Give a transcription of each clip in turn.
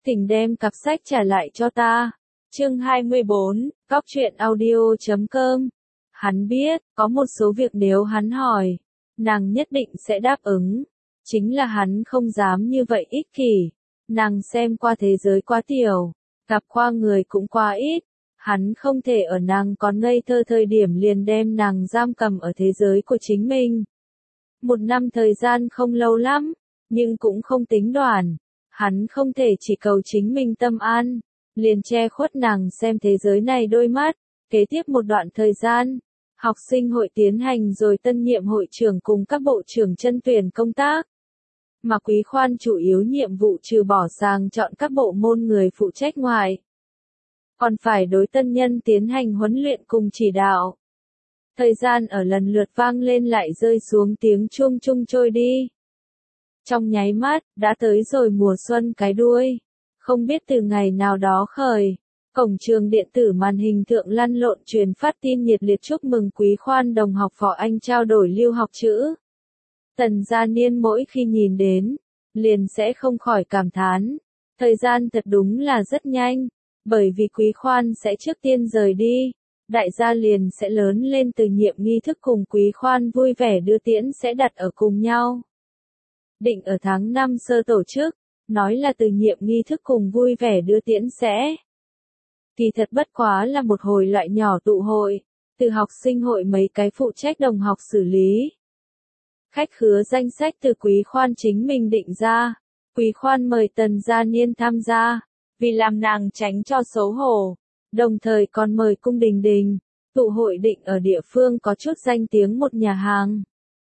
Thỉnh đem cặp sách trả lại cho ta. Chương 24, Cóc truyện audio.com. Hắn biết, có một số việc nếu hắn hỏi, nàng nhất định sẽ đáp ứng. Chính là hắn không dám như vậy ích kỷ. Nàng xem qua thế giới quá tiểu, gặp qua người cũng quá ít. Hắn không thể ở nàng còn ngây thơ thời điểm liền đem nàng giam cầm ở thế giới của chính mình. 1 năm thời gian không lâu lắm, nhưng cũng không tính đoạn. Hắn không thể chỉ cầu chính mình tâm an, liền che khuất nàng xem thế giới này đôi mắt. Kế tiếp một đoạn thời gian, học sinh hội tiến hành rồi tân nhiệm hội trưởng cùng các bộ trưởng chân tuyển công tác. Mà Quý Khoan chủ yếu nhiệm vụ trừ bỏ sàng chọn các bộ môn người phụ trách ngoài, còn phải đối tân nhân tiến hành huấn luyện cùng chỉ đạo. Thời gian ở lần lượt vang lên lại rơi xuống tiếng chuông chung trôi đi. Trong nháy mắt, đã tới rồi mùa xuân cái đuôi. Không biết từ ngày nào đó khởi, cổng trường điện tử màn hình thượng lăn lộn truyền phát tin nhiệt liệt chúc mừng Quý Khoan đồng học Phó Anh trao đổi lưu học chữ. Tần Gia Niên mỗi khi nhìn đến, liền sẽ không khỏi cảm thán. Thời gian thật đúng là rất nhanh, bởi vì Quý Khoan sẽ trước tiên rời đi. Đại gia liền sẽ lớn lên từ nhiệm nghi thức cùng Quý Khoan vui vẻ đưa tiễn sẽ đặt ở cùng nhau. Định ở tháng 5 sơ tổ chức, nói là từ nhiệm nghi thức cùng vui vẻ đưa tiễn sẽ. Kỳ thật bất quá là một hồi loại nhỏ tụ hội, từ học sinh hội mấy cái phụ trách đồng học xử lý. Khách khứa danh sách từ Quý Khoan chính mình định ra. Quý Khoan mời Tần Gia Niên tham gia, vì làm nàng tránh cho xấu hổ. Đồng thời còn mời Cung Đình Đình, tụ hội định ở địa phương có chút danh tiếng một nhà hàng.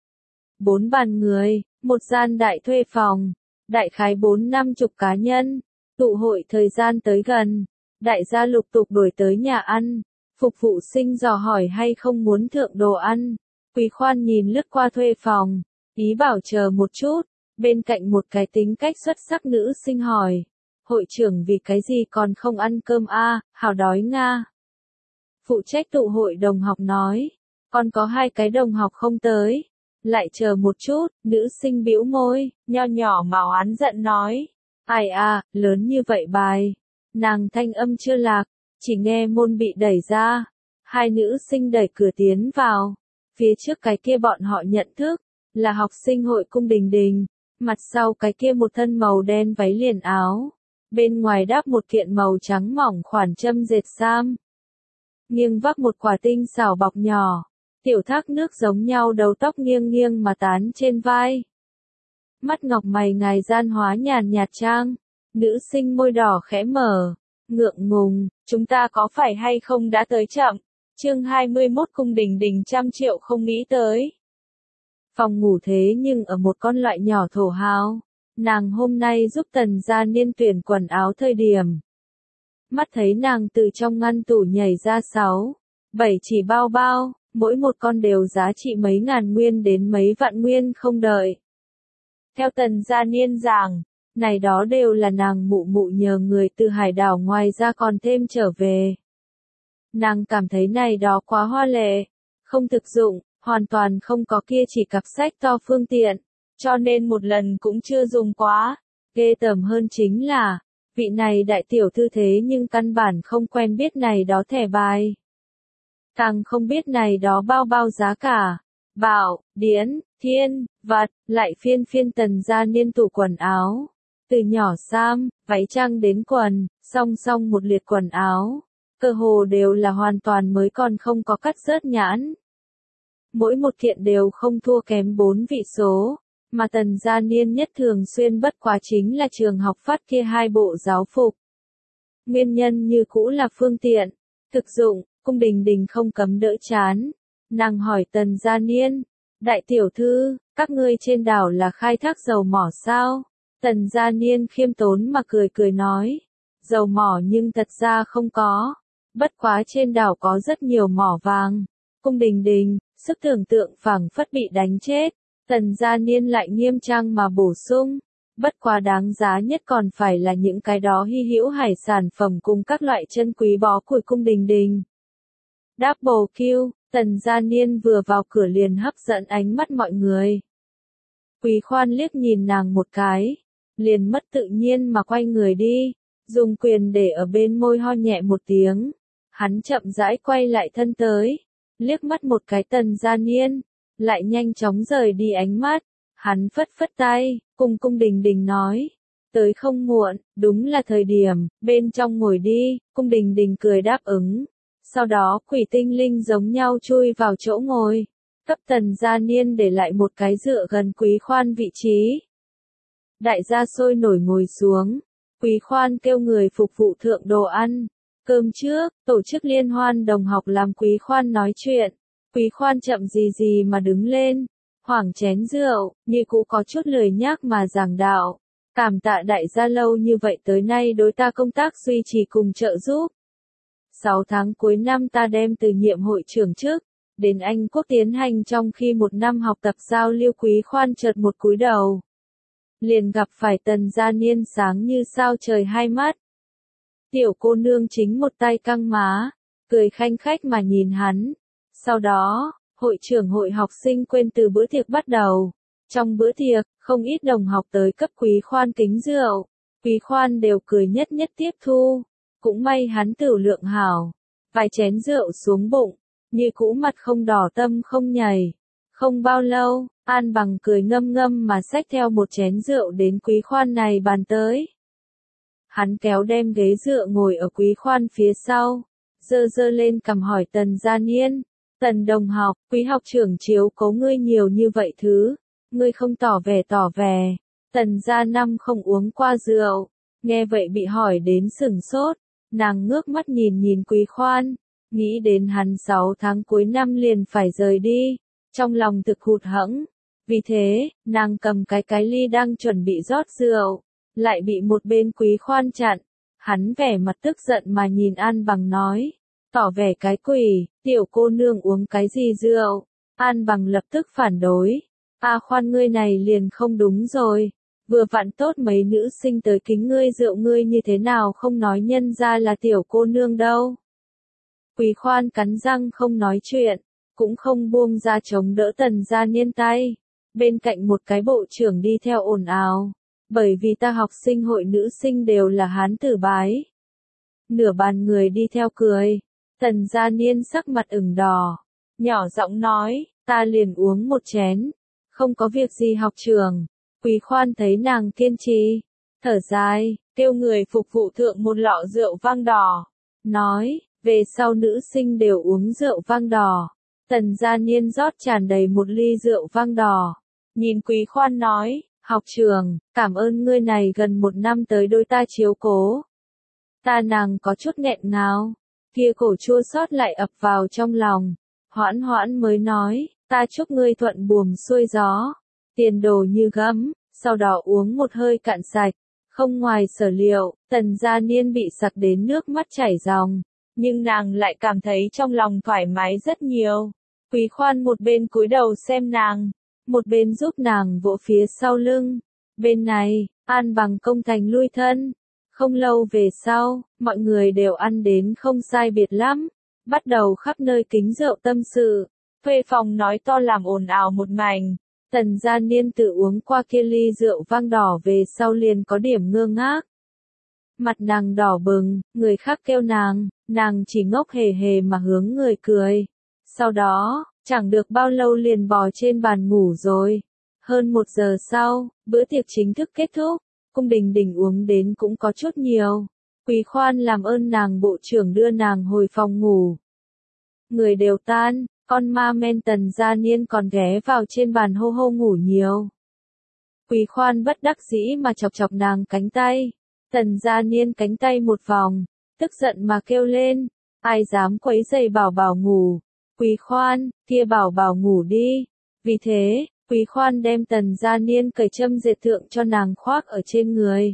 4 bàn người, một gian đại thuê phòng, đại khái 4-50 cá nhân. Tụ hội thời gian tới gần, đại gia lục tục đuổi tới nhà ăn. Phục vụ sinh dò hỏi hay không muốn thượng đồ ăn. Quý Khoan nhìn lướt qua thuê phòng, ý bảo chờ một chút. Bên cạnh một cái tính cách xuất sắc nữ sinh hỏi, hội trưởng vì cái gì còn không ăn cơm a? Hào đói nga. Phụ trách tụ hội đồng học nói, còn có 2 cái đồng học không tới. Lại chờ một chút, nữ sinh bĩu môi, nho nhỏ màu oán giận nói, ai à, lớn như vậy bài. Nàng thanh âm chưa lạc, chỉ nghe môn bị đẩy ra. 2 nữ sinh đẩy cửa tiến vào. Phía trước cái kia bọn họ nhận thức, là học sinh hội Cung Đình Đình. Mặt sau cái kia một thân màu đen váy liền áo. Bên ngoài đáp một kiện màu trắng mỏng khoản châm dệt sam. Nghiêng vác một quả tinh xảo bọc nhỏ. Tiểu thác nước giống nhau đầu tóc nghiêng nghiêng mà tán trên vai. Mắt ngọc mày ngài gian hóa nhàn nhạt trang. Nữ sinh môi đỏ khẽ mở. Ngượng ngùng, chúng ta có phải hay không đã tới chậm. Chương 21 Cung Đình Đình trăm triệu không nghĩ tới. Phòng ngủ thế nhưng ở một con loại nhỏ thổ hào. Nàng hôm nay giúp Tần Gia Niên tuyển quần áo thời điểm. Mắt thấy nàng từ trong ngăn tủ nhảy ra 6-7 chỉ bao bao, mỗi một con đều giá trị mấy ngàn nguyên đến mấy vạn nguyên không đợi. Theo Tần Gia Niên giảng, này đó đều là nàng mụ mụ nhờ người từ hải đảo ngoài ra còn thêm trở về. Nàng cảm thấy này đó quá hoa lệ, không thực dụng, hoàn toàn không có kia chỉ cặp sách to phương tiện, cho nên một lần cũng chưa dùng quá. Ghê tởm hơn chính là, vị này đại tiểu thư thế nhưng căn bản không quen biết này đó thẻ bài. Càng không biết này đó bao bao giá cả. Bảo, điển, thiên, vật, lại phiên Tần Gia Niên tủ quần áo. Từ nhỏ sam, váy trang đến quần, song song một liệt quần áo. Cơ hồ đều là hoàn toàn mới còn không có cắt rớt nhãn. Mỗi một kiện đều không thua kém 4 vị số, mà Tần Gia Niên nhất thường xuyên bất quá chính là trường học phát kia 2 bộ giáo phục. Nguyên nhân như cũ là phương tiện, thực dụng, Cung Đình Đình không cấm đỡ chán. Nàng hỏi Tần Gia Niên, đại tiểu thư, các ngươi trên đảo là khai thác dầu mỏ sao? Tần Gia Niên khiêm tốn mà cười nói, dầu mỏ nhưng thật ra không có, bất quá trên đảo có rất nhiều mỏ vàng. Cung Đình Đình, sức tưởng tượng phảng phất bị đánh chết. Tần Gia Niên lại nghiêm trang mà bổ sung, bất quá đáng giá nhất còn phải là những cái đó hy hữu hải sản phẩm cùng các loại chân quý bó củi Cung Đình Đình. Double Q, Tần Gia Niên vừa vào cửa liền hấp dẫn ánh mắt mọi người. Quý Khoan liếc nhìn nàng một cái, liền mất tự nhiên mà quay người đi. dùng quyền để ở bên môi ho nhẹ một tiếng. Hắn chậm rãi quay lại thân tới, liếc mắt một cái Tần Gia Niên, lại nhanh chóng rời đi ánh mắt. Hắn phất phất tay, cùng Cung Đình Đình nói, tới không muộn, đúng là thời điểm, bên trong ngồi đi. Cung Đình Đình cười đáp ứng. Sau đó quỷ tinh linh giống nhau chui vào chỗ ngồi, cấp Tần Gia Niên để lại một cái dựa gần Quý Khoan vị trí. Đại gia sôi nổi ngồi xuống, Quý Khoan kêu người phục vụ thượng đồ ăn. Cơm trước, tổ chức liên hoan đồng học làm Quý Khoan nói chuyện. Quý Khoan chậm gì gì mà đứng lên, hoảng chén rượu, như cũ có chút lười nhác mà giảng đạo. Cảm tạ đại gia lâu như vậy tới nay đối ta công tác duy trì cùng trợ giúp. 6 tháng cuối năm ta đem từ nhiệm hội trưởng chức đến Anh Quốc tiến hành trong khi một năm học tập giao lưu. Quý Khoan chợt một cúi đầu, liền gặp phải Tần Gia Niên sáng như sao trời hai mắt. Tiểu cô nương chính một tay căng má, cười khanh khách mà nhìn hắn. Sau đó, hội trưởng hội học sinh quên từ bữa tiệc bắt đầu. Trong bữa tiệc, không ít đồng học tới cấp Quý Khoan kính rượu. Quý Khoan đều cười nhất nhất tiếp thu. Cũng may hắn tửu lượng hảo, vài chén rượu xuống bụng, như cũ mặt không đỏ tâm không nhảy. Không bao lâu, An Bằng cười ngâm ngâm mà xách theo một chén rượu đến Quý Khoan này bàn tới. Hắn kéo đem ghế dựa ngồi ở Quý Khoan phía sau, giơ giơ lên cằm hỏi Tần Gia Niên, Tần đồng học, Quý học trưởng chiếu cố ngươi nhiều như vậy thứ, ngươi không tỏ vẻ. Tần Gia Năm không uống qua rượu, nghe vậy bị hỏi đến sửng sốt, nàng ngước mắt nhìn Quý Khoan, nghĩ đến hắn 6 tháng cuối năm liền phải rời đi, trong lòng thực hụt hẫng. Vì thế, nàng cầm cái ly đang chuẩn bị rót rượu, lại bị một bên Quý Khoan chặn. Hắn vẻ mặt tức giận mà nhìn An Bằng nói, tỏ vẻ cái quỷ, tiểu cô nương uống cái gì rượu. An Bằng lập tức phản đối, Khoan ngươi này liền không đúng rồi, vừa vặn tốt mấy nữ sinh tới kính ngươi rượu, ngươi như thế nào không nói nhân ra là tiểu cô nương đâu. Quý Khoan cắn răng không nói chuyện, cũng không buông ra chống đỡ Tần Gia Niên tay. Bên cạnh một cái bộ trưởng đi theo ồn ào, bởi vì ta học sinh hội nữ sinh đều là hán tử bái. Nửa bàn người đi theo cười, Tần Gia Niên sắc mặt ửng đỏ, nhỏ giọng nói, ta liền uống một chén, không có việc gì học trưởng. Quý Khoan thấy nàng kiên trì, thở dài, kêu người phục vụ thượng một lọ rượu vang đỏ, nói, về sau nữ sinh đều uống rượu vang đỏ. Tần Gia Niên rót tràn đầy một ly rượu vang đỏ, nhìn Quý Khoan nói, học trưởng, cảm ơn ngươi này gần một năm tới đôi ta chiếu cố. Nàng có chút nghẹn ngào, kia cổ chua xót lại ập vào trong lòng, hoãn hoãn mới nói, ta chúc ngươi thuận buồm xuôi gió, tiền đồ như gấm. Sau đó uống một hơi cạn sạch, không ngoài sở liệu, Tần Gia Niên bị sặc đến nước mắt chảy ròng, nhưng nàng lại cảm thấy trong lòng thoải mái rất nhiều. Quý Khoan một bên cúi đầu xem nàng, một bên giúp nàng vỗ phía sau lưng. Bên này, An Bằng công thành lui thân. Không lâu về sau, mọi người đều ăn đến không sai biệt lắm, bắt đầu khắp nơi kính rượu tâm sự, thuê phòng nói to làm ồn ào một mảnh. Tần Gia Niên tự uống qua kia ly rượu vang đỏ về sau liền có điểm ngơ ngác. Mặt nàng đỏ bừng, người khác kêu nàng chỉ ngốc hề hề mà hướng người cười. Sau đó, chẳng được bao lâu liền bò trên bàn ngủ rồi. Hơn 1 giờ sau, bữa tiệc chính thức kết thúc, Cung Đình Đình uống đến cũng có chút nhiều. Quý Khoan làm ơn nàng bộ trưởng đưa nàng hồi phòng ngủ. Người đều tan. Con ma men Tần Gia Niên còn ghé vào trên bàn hô hô ngủ nhiều. Quý Khoan bất đắc dĩ mà chọc nàng cánh tay. Tần Gia Niên cánh tay một vòng, tức giận mà kêu lên, ai dám quấy rầy bảo bảo ngủ. Quý Khoan, kia bảo bảo ngủ đi. Vì thế, Quý Khoan đem Tần Gia Niên cởi châm dệt thượng cho nàng khoác ở trên người.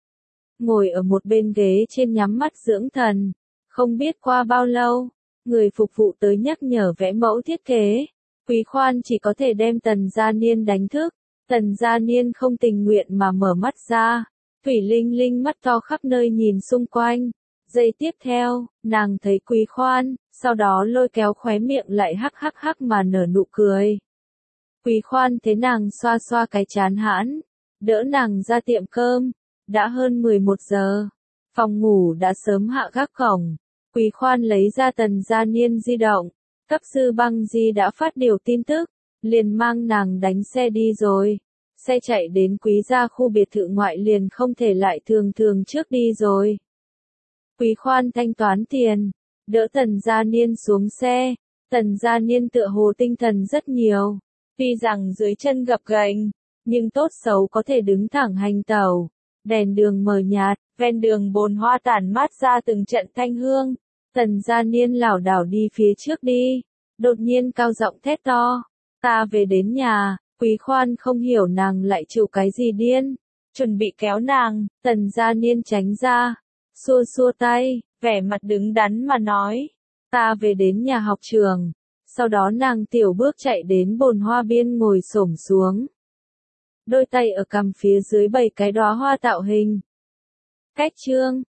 Ngồi ở một bên ghế trên nhắm mắt dưỡng thần. Không biết qua bao lâu, người phục vụ tới nhắc nhở vẽ mẫu thiết kế. Quý Khoan chỉ có thể đem Tần Gia Niên đánh thức. Tần Gia Niên không tình nguyện mà mở mắt ra. Thủy Linh Linh mắt to khắp nơi nhìn xung quanh. Giây tiếp theo, nàng thấy Quý Khoan, sau đó lôi kéo khóe miệng lại hắc hắc hắc mà nở nụ cười. Quý Khoan thấy nàng xoa xoa cái chán hãn, đỡ nàng ra tiệm cơm. Đã hơn 11 giờ. Phòng ngủ đã sớm hạ gác cổng. Quý Khoan lấy ra Tần Gia Niên di động. Cấp sư Băng Di đã phát điều tin tức, liền mang nàng đánh xe đi rồi. Xe chạy đến Quý gia khu biệt thự ngoại liền không thể lại thường thường trước đi rồi. Quý Khoan thanh toán tiền, đỡ Tần Gia Niên xuống xe. Tần Gia Niên tựa hồ tinh thần rất nhiều. Tuy rằng dưới chân gập ghềnh, nhưng tốt xấu có thể đứng thẳng hành tẩu. Đèn đường mờ nhạt, ven đường bồn hoa tản mát ra từng trận thanh hương. Tần Gia Niên lảo đảo đi phía trước đi. Đột nhiên cao giọng thét to. Ta về đến nhà. Quý Khoan không hiểu nàng lại chịu cái gì điên. Chuẩn bị kéo nàng, Tần Gia Niên tránh ra. Xua xua tay, vẻ mặt đứng đắn mà nói. Ta về đến nhà học trường. Sau đó nàng tiểu bước chạy đến bồn hoa biên ngồi xổm xuống. Đôi tay ở cằm phía dưới 7 cái đóa hoa tạo hình. Cách chương